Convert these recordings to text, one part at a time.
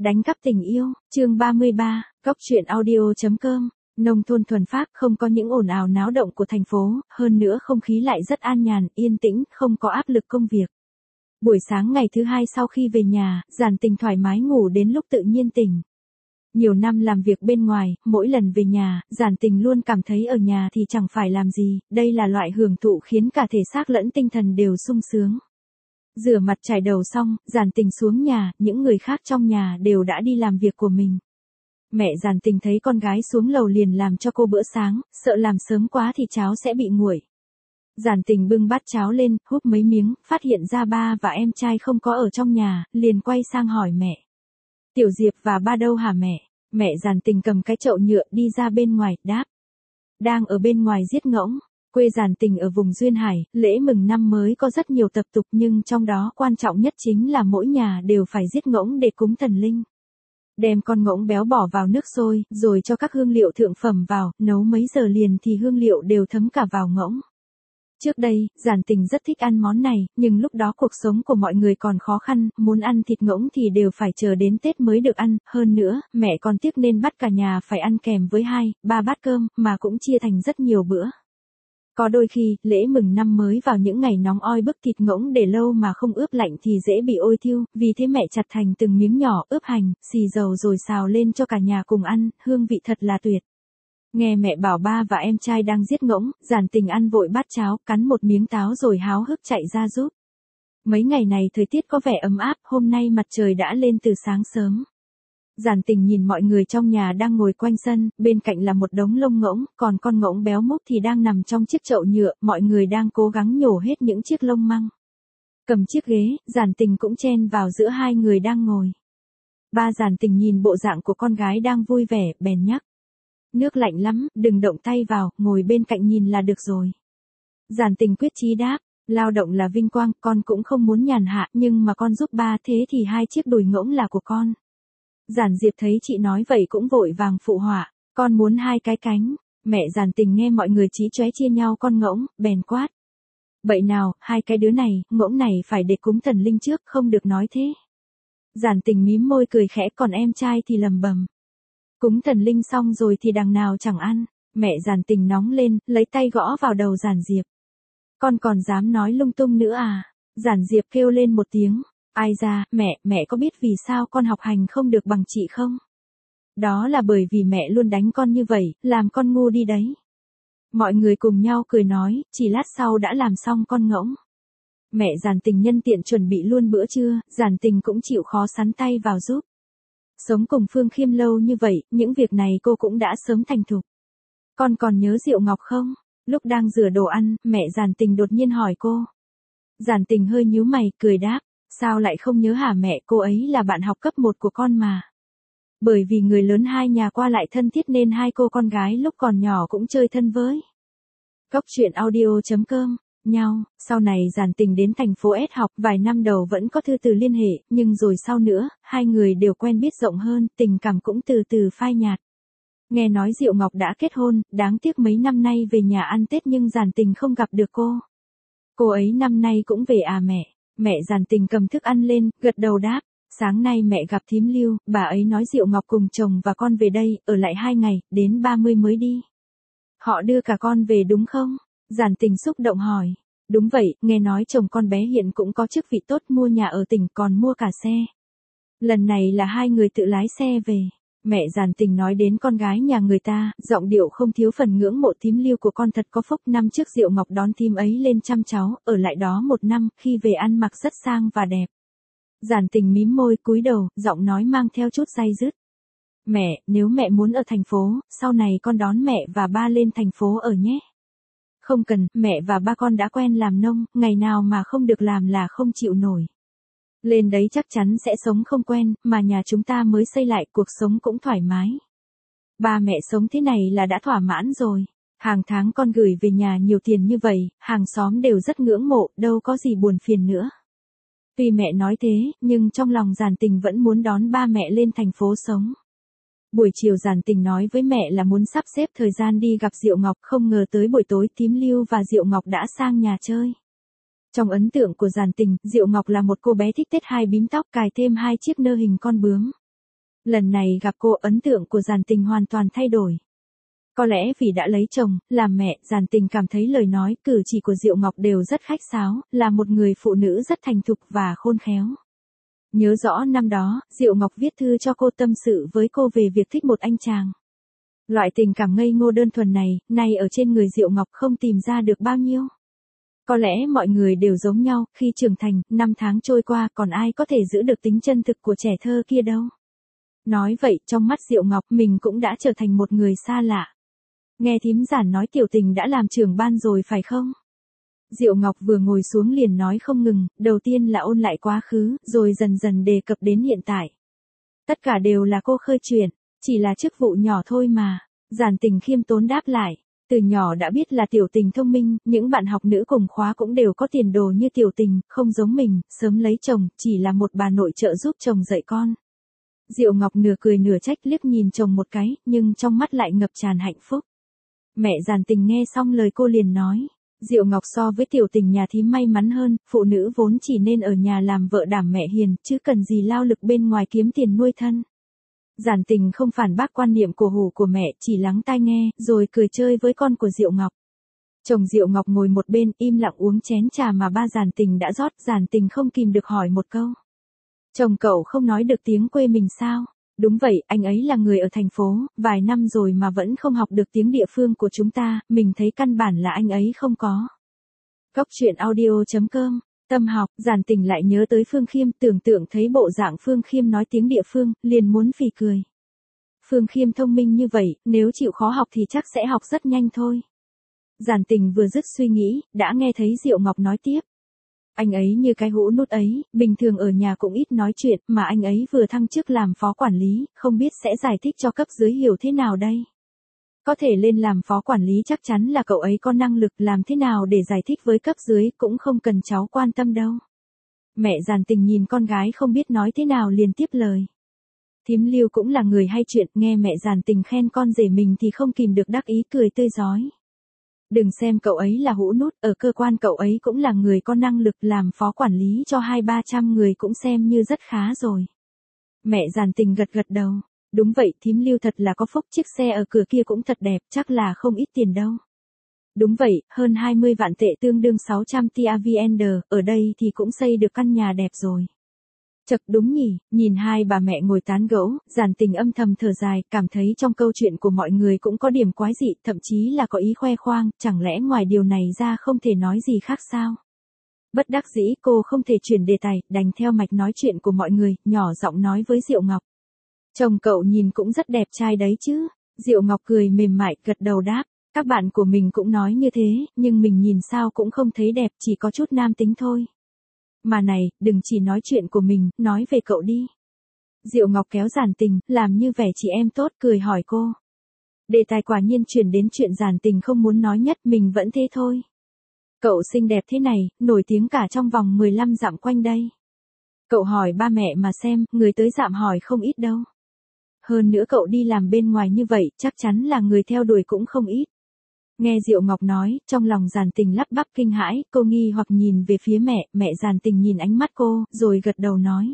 Đánh cắp tình yêu, chương 33, Góc truyện audio.com. Nông thôn thuần phác không có những ồn ào náo động của thành phố, hơn nữa không khí lại rất an nhàn, yên tĩnh, không có áp lực công việc. Buổi sáng ngày thứ hai sau khi về nhà, Giản Tình thoải mái ngủ đến lúc tự nhiên tỉnh. Nhiều năm làm việc bên ngoài, mỗi lần về nhà, Giản Tình luôn cảm thấy ở nhà thì chẳng phải làm gì, đây là loại hưởng thụ khiến cả thể xác lẫn tinh thần đều sung sướng. Rửa mặt chải đầu xong, Giản Tình xuống nhà, những người khác trong nhà đều đã đi làm việc của mình. Mẹ Giản Tình thấy con gái xuống lầu liền làm cho cô bữa sáng, sợ làm sớm quá thì cháo sẽ bị nguội. Giản Tình bưng bát cháo lên, húp mấy miếng, phát hiện ra ba và em trai không có ở trong nhà, liền quay sang hỏi mẹ. Tiểu Diệp và ba đâu hả mẹ? Mẹ Giản Tình cầm cái chậu nhựa đi ra bên ngoài, đáp. Đang ở bên ngoài giết ngỗng. Quê Giản Tình ở vùng Duyên Hải, lễ mừng năm mới có rất nhiều tập tục nhưng trong đó quan trọng nhất chính là mỗi nhà đều phải giết ngỗng để cúng thần linh. Đem con ngỗng béo bỏ vào nước sôi, rồi cho các hương liệu thượng phẩm vào, nấu mấy giờ liền thì hương liệu đều thấm cả vào ngỗng. Trước đây, Giản Tình rất thích ăn món này, nhưng lúc đó cuộc sống của mọi người còn khó khăn, muốn ăn thịt ngỗng thì đều phải chờ đến Tết mới được ăn, hơn nữa, mẹ còn tiếc nên bắt cả nhà phải ăn kèm với 2-3 bát cơm, mà cũng chia thành rất nhiều bữa. Có đôi khi, lễ mừng năm mới vào những ngày nóng oi bức thịt ngỗng để lâu mà không ướp lạnh thì dễ bị ôi thiêu, vì thế mẹ chặt thành từng miếng nhỏ, ướp hành, xì dầu rồi xào lên cho cả nhà cùng ăn, hương vị thật là tuyệt. Nghe mẹ bảo ba và em trai đang giết ngỗng, Giản Tình ăn vội bát cháo, cắn một miếng táo rồi háo hức chạy ra giúp. Mấy ngày này thời tiết có vẻ ấm áp, hôm nay mặt trời đã lên từ sáng sớm. Giản Tình nhìn mọi người trong nhà đang ngồi quanh sân, bên cạnh là một đống lông ngỗng, còn con ngỗng béo múp thì đang nằm trong chiếc chậu nhựa, mọi người đang cố gắng nhổ hết những chiếc lông măng. Cầm chiếc ghế, Giản Tình cũng chen vào giữa hai người đang ngồi. Ba Giản Tình nhìn bộ dạng của con gái đang vui vẻ, bèn nhắc. Nước lạnh lắm, đừng động tay vào, ngồi bên cạnh nhìn là được rồi. Giản Tình quyết chí đáp, lao động là vinh quang, con cũng không muốn nhàn hạ, nhưng mà con giúp ba thế thì 2 chiếc đùi ngỗng là của con. Giản Diệp thấy chị nói vậy cũng vội vàng phụ họa, con muốn 2 cái cánh. Mẹ Giản Tình nghe mọi người chí chóe chia nhau con ngỗng, bèn quát. Vậy nào, 2 cái đứa này, ngỗng này phải để cúng thần linh trước, không được nói thế. Giản Tình mím môi cười khẽ, còn em trai thì lầm bầm. Cúng thần linh xong rồi thì đằng nào chẳng ăn. Mẹ Giản Tình nóng lên, lấy tay gõ vào đầu Giản Diệp. Con còn dám nói lung tung nữa à? Giản Diệp kêu lên một tiếng. Ai ra, mẹ có biết vì sao con học hành không được bằng chị không? Đó là bởi vì mẹ luôn đánh con như vậy, làm con ngu đi đấy. Mọi người cùng nhau cười nói, chỉ lát sau đã làm xong con ngỗng. Mẹ Giản Tình nhân tiện chuẩn bị luôn bữa trưa, Giản Tình cũng chịu khó sắn tay vào giúp. Sống cùng Phương Khiêm lâu như vậy, những việc này cô cũng đã sớm thành thục. Con còn nhớ Diệu Ngọc không? Lúc đang rửa đồ ăn, mẹ Giản Tình đột nhiên hỏi cô. Giản Tình hơi nhíu mày, cười đáp. Sao lại không nhớ hả mẹ, cô ấy là bạn học cấp 1 của con mà. Bởi vì người lớn hai nhà qua lại thân thiết nên 2 cô con gái lúc còn nhỏ cũng chơi thân với. Góc truyện audio.com, nhau, sau này Giản Tình đến thành phố S học, vài năm đầu vẫn có thư từ liên hệ, nhưng rồi sau nữa, 2 người đều quen biết rộng hơn, tình cảm cũng từ từ phai nhạt. Nghe nói Diệu Ngọc đã kết hôn, đáng tiếc mấy năm nay về nhà ăn Tết nhưng Giản Tình không gặp được cô. Cô ấy năm nay cũng về à mẹ? Mẹ Giản Tình cầm thức ăn lên, gật đầu đáp. Sáng nay mẹ gặp thím Lưu, bà ấy nói Diệu Ngọc cùng chồng và con về đây, ở lại 2 ngày, đến 30 mới đi. Họ đưa cả con về đúng không? Giản Tình xúc động hỏi. Đúng vậy, nghe nói chồng con bé hiện cũng có chức vị tốt, mua nhà ở tỉnh còn mua cả xe. Lần này là 2 người tự lái xe về. Mẹ Giản Tình nói đến con gái nhà người ta, giọng điệu không thiếu phần ngưỡng mộ thím Lưu của con thật có phúc. Năm trước Diệu Ngọc đón thím ấy lên chăm cháu, ở lại đó 1 năm, khi về ăn mặc rất sang và đẹp. Giản Tình mím môi cúi đầu, giọng nói mang theo chút day dứt. Mẹ, nếu mẹ muốn ở thành phố, sau này con đón mẹ và ba lên thành phố ở nhé. Không cần, mẹ và ba con đã quen làm nông, ngày nào mà không được làm là không chịu nổi. Lên đấy chắc chắn sẽ sống không quen, mà nhà chúng ta mới xây lại, cuộc sống cũng thoải mái. Ba mẹ sống thế này là đã thỏa mãn rồi. Hàng tháng con gửi về nhà nhiều tiền như vậy, hàng xóm đều rất ngưỡng mộ, đâu có gì buồn phiền nữa. Tuy mẹ nói thế, nhưng trong lòng Giản Tình vẫn muốn đón ba mẹ lên thành phố sống. Buổi chiều Giản Tình nói với mẹ là muốn sắp xếp thời gian đi gặp Diệu Ngọc, không ngờ tới buổi tối thím Lưu và Diệu Ngọc đã sang nhà chơi. Trong ấn tượng của Giản Tình, Diệu Ngọc là một cô bé thích tết 2 bím tóc, cài thêm 2 chiếc nơ hình con bướm. Lần này gặp cô, ấn tượng của Giản Tình hoàn toàn thay đổi. Có lẽ vì đã lấy chồng, làm mẹ, Giản Tình cảm thấy lời nói, cử chỉ của Diệu Ngọc đều rất khách sáo, là một người phụ nữ rất thành thục và khôn khéo. Nhớ rõ năm đó, Diệu Ngọc viết thư cho cô tâm sự với cô về việc thích một anh chàng. Loại tình cảm ngây ngô đơn thuần này, nay ở trên người Diệu Ngọc không tìm ra được bao nhiêu. Có lẽ mọi người đều giống nhau, khi trưởng thành, năm tháng trôi qua còn ai có thể giữ được tính chân thực của trẻ thơ kia đâu. Nói vậy, trong mắt Diệu Ngọc mình cũng đã trở thành một người xa lạ. Nghe thím Giản nói Tiểu Tình đã làm trưởng ban rồi phải không? Diệu Ngọc vừa ngồi xuống liền nói không ngừng, đầu tiên là ôn lại quá khứ, rồi dần dần đề cập đến hiện tại. Tất cả đều là cô khơi chuyện, chỉ là chức vụ nhỏ thôi mà. Giản Tình khiêm tốn đáp lại, từ nhỏ đã biết là Tiểu Tình thông minh, những bạn học nữ cùng khóa cũng đều có tiền đồ như Tiểu Tình, không giống mình, sớm lấy chồng, chỉ là một bà nội trợ giúp chồng dạy con. Diệu Ngọc nửa cười nửa trách liếc nhìn chồng một cái, nhưng trong mắt lại ngập tràn hạnh phúc. Mẹ Giản Tình nghe xong lời cô liền nói, Diệu Ngọc so với Tiểu Tình nhà thím may mắn hơn, phụ nữ vốn chỉ nên ở nhà làm vợ đảm mẹ hiền, chứ cần gì lao lực bên ngoài kiếm tiền nuôi thân. Giản Tình không phản bác quan niệm cổ hủ của mẹ, chỉ lắng tai nghe, rồi cười chơi với con của Diệu Ngọc. Chồng Diệu Ngọc ngồi một bên, im lặng uống chén trà mà ba Giản Tình đã rót, Giản Tình không kìm được hỏi một câu. Chồng cậu không nói được tiếng quê mình sao? Đúng vậy, anh ấy là người ở thành phố, vài năm rồi mà vẫn không học được tiếng địa phương của chúng ta, mình thấy căn bản là anh ấy không có. Góc truyện audio.com, tâm học, Giản Tình lại nhớ tới Phương Khiêm, tưởng tượng thấy bộ dạng Phương Khiêm nói tiếng địa phương, liền muốn phì cười. Phương Khiêm thông minh như vậy, nếu chịu khó học thì chắc sẽ học rất nhanh thôi. Giản Tình vừa dứt suy nghĩ, đã nghe thấy Diệu Ngọc nói tiếp. Anh ấy như cái hũ nút ấy, bình thường ở nhà cũng ít nói chuyện, mà anh ấy vừa thăng chức làm phó quản lý, không biết sẽ giải thích cho cấp dưới hiểu thế nào đây. Có thể lên làm phó quản lý chắc chắn là cậu ấy có năng lực, làm thế nào để giải thích với cấp dưới cũng không cần cháu quan tâm đâu. Mẹ Giản Tình nhìn con gái không biết nói thế nào liền tiếp lời. Thím Lưu cũng là người hay chuyện, nghe mẹ Giản Tình khen con rể mình thì không kìm được đắc ý cười tươi rói. Đừng xem cậu ấy là hũ nút, ở cơ quan cậu ấy cũng là người có năng lực, làm phó quản lý cho 200-300 người cũng xem như rất khá rồi. Mẹ Giản Tình gật gật đầu. Đúng vậy, thím Lưu thật là có phúc, chiếc xe ở cửa kia cũng thật đẹp, chắc là không ít tiền đâu. Đúng vậy, hơn 20 vạn tệ tương đương 600 TAVN, ở đây thì cũng xây được căn nhà đẹp rồi. Chật đúng nhỉ, nhìn hai bà mẹ ngồi tán gẫu, Giản Tình âm thầm thở dài, cảm thấy trong câu chuyện của mọi người cũng có điểm quái dị, thậm chí là có ý khoe khoang, chẳng lẽ ngoài điều này ra không thể nói gì khác sao? Bất đắc dĩ cô không thể chuyển đề tài, đành theo mạch nói chuyện của mọi người, nhỏ giọng nói với Diệu Ngọc. Chồng cậu nhìn cũng rất đẹp trai đấy chứ. Diệu Ngọc cười mềm mại, gật đầu đáp. Các bạn của mình cũng nói như thế, nhưng mình nhìn sao cũng không thấy đẹp, chỉ có chút nam tính thôi. Mà này, đừng chỉ nói chuyện của mình, nói về cậu đi. Diệu Ngọc kéo Giản Tình, làm như vẻ chị em tốt, cười hỏi cô. Đề tài quả nhiên chuyển đến chuyện Giản Tình không muốn nói nhất, mình vẫn thế thôi. Cậu xinh đẹp thế này, nổi tiếng cả trong vòng 15 dặm quanh đây. Cậu hỏi ba mẹ mà xem, người tới dạm hỏi không ít đâu. Hơn nữa cậu đi làm bên ngoài như vậy, chắc chắn là người theo đuổi cũng không ít. Nghe Diệu Ngọc nói, trong lòng Giản Tình lắp bắp kinh hãi, cô nghi hoặc nhìn về phía mẹ Giản Tình nhìn ánh mắt cô, rồi gật đầu nói.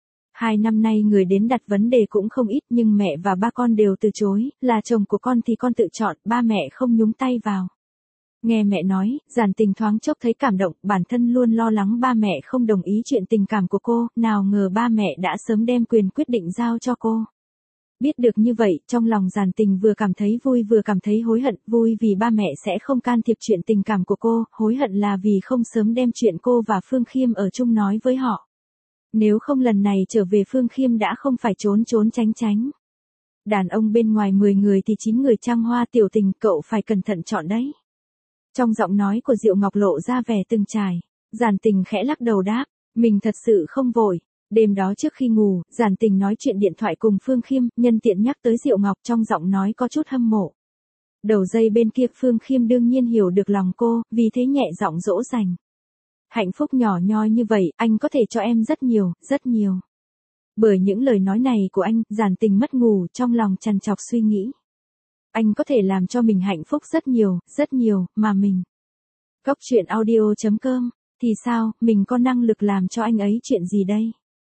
2 năm nay người đến đặt vấn đề cũng không ít, nhưng mẹ và ba con đều từ chối, là chồng của con thì con tự chọn, ba mẹ không nhúng tay vào. Nghe mẹ nói, Giản Tình thoáng chốc thấy cảm động, bản thân luôn lo lắng ba mẹ không đồng ý chuyện tình cảm của cô, nào ngờ ba mẹ đã sớm đem quyền quyết định giao cho cô. Biết được như vậy, trong lòng Giản Tình vừa cảm thấy vui vừa cảm thấy hối hận, vui vì ba mẹ sẽ không can thiệp chuyện tình cảm của cô, hối hận là vì không sớm đem chuyện cô và Phương Khiêm ở chung nói với họ. Nếu không lần này trở về Phương Khiêm đã không phải trốn tránh tránh. Đàn ông bên ngoài 10 người thì 9 người trăng hoa, Tiểu Tình, cậu phải cẩn thận chọn đấy. Trong giọng nói của Diệu Ngọc lộ ra vẻ từng trải, Giản Tình khẽ lắc đầu đáp, mình thật sự không vội. Đêm đó trước khi ngủ, Giản Tình nói chuyện điện thoại cùng Phương Khiêm, nhân tiện nhắc tới Diệu Ngọc, trong giọng nói có chút hâm mộ. Đầu dây bên kia Phương Khiêm đương nhiên hiểu được lòng cô, vì thế nhẹ giọng dỗ dành. Hạnh phúc nhỏ nhoi như vậy, anh có thể cho em rất nhiều, rất nhiều. Bởi những lời nói này của anh, Giản Tình mất ngủ, trong lòng trằn trọc suy nghĩ. Anh có thể làm cho mình hạnh phúc rất nhiều, mà mình. Góc truyện audio.com, thì sao, mình có năng lực làm cho anh ấy chuyện gì đây?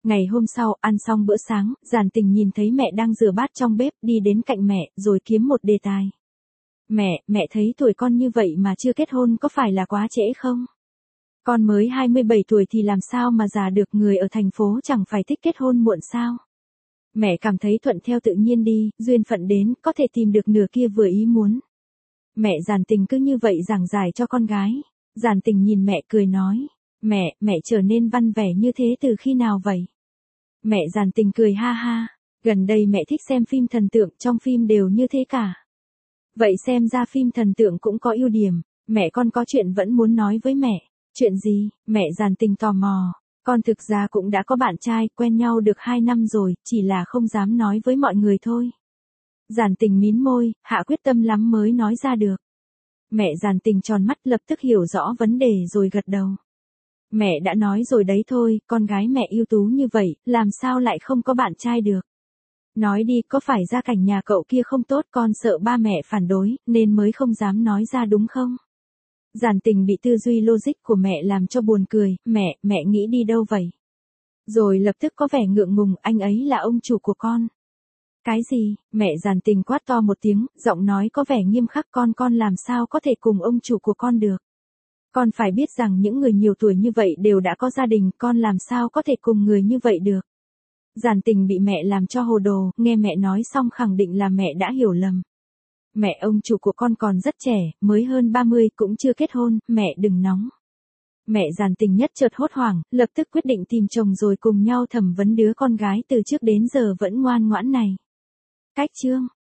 Ngày hôm sau, ăn xong bữa sáng, Giản Tình nhìn thấy mẹ đang rửa bát trong bếp, đi đến cạnh mẹ, rồi kiếm một đề tài. Mẹ thấy tuổi con như vậy mà chưa kết hôn có phải là quá trễ không? Con mới 27 tuổi thì làm sao mà già được, người ở thành phố chẳng phải thích kết hôn muộn sao? Mẹ cảm thấy thuận theo tự nhiên đi, duyên phận đến, có thể tìm được nửa kia vừa ý muốn. Mẹ Giản Tình cứ như vậy giảng giải cho con gái. Giản Tình nhìn mẹ cười nói, mẹ trở nên văn vẻ như thế từ khi nào vậy? Mẹ Giản Tình cười ha ha, gần đây mẹ thích xem phim thần tượng, trong phim đều như thế cả. Vậy xem ra phim thần tượng cũng có ưu điểm, mẹ con có chuyện vẫn muốn nói với mẹ. Chuyện gì? Mẹ Giản Tình tò mò. Con thực ra cũng đã có bạn trai, quen nhau được 2 năm rồi, chỉ là không dám nói với mọi người thôi. Giản Tình mím môi, hạ quyết tâm lắm mới nói ra được. Mẹ Giản Tình tròn mắt, lập tức hiểu rõ vấn đề rồi gật đầu. Mẹ đã nói rồi đấy thôi, con gái mẹ ưu tú như vậy, làm sao lại không có bạn trai được. Nói đi, có phải gia cảnh nhà cậu kia không tốt, con sợ ba mẹ phản đối, nên mới không dám nói ra đúng không? Giản Tình bị tư duy logic của mẹ làm cho buồn cười, mẹ nghĩ đi đâu vậy? Rồi lập tức có vẻ ngượng ngùng, anh ấy là ông chủ của con. Cái gì? Mẹ Giản Tình quát to một tiếng, giọng nói có vẻ nghiêm khắc, con làm sao có thể cùng ông chủ của con được? Con phải biết rằng những người nhiều tuổi như vậy đều đã có gia đình, con làm sao có thể cùng người như vậy được? Giản Tình bị mẹ làm cho hồ đồ, nghe mẹ nói xong khẳng định là mẹ đã hiểu lầm. Mẹ, ông chủ của con còn rất trẻ, mới hơn 30, cũng chưa kết hôn, mẹ đừng nóng. Mẹ Giản Tình nhất chợt hốt hoảng, lập tức quyết định tìm chồng rồi cùng nhau thẩm vấn đứa con gái từ trước đến giờ vẫn ngoan ngoãn này. Cách chương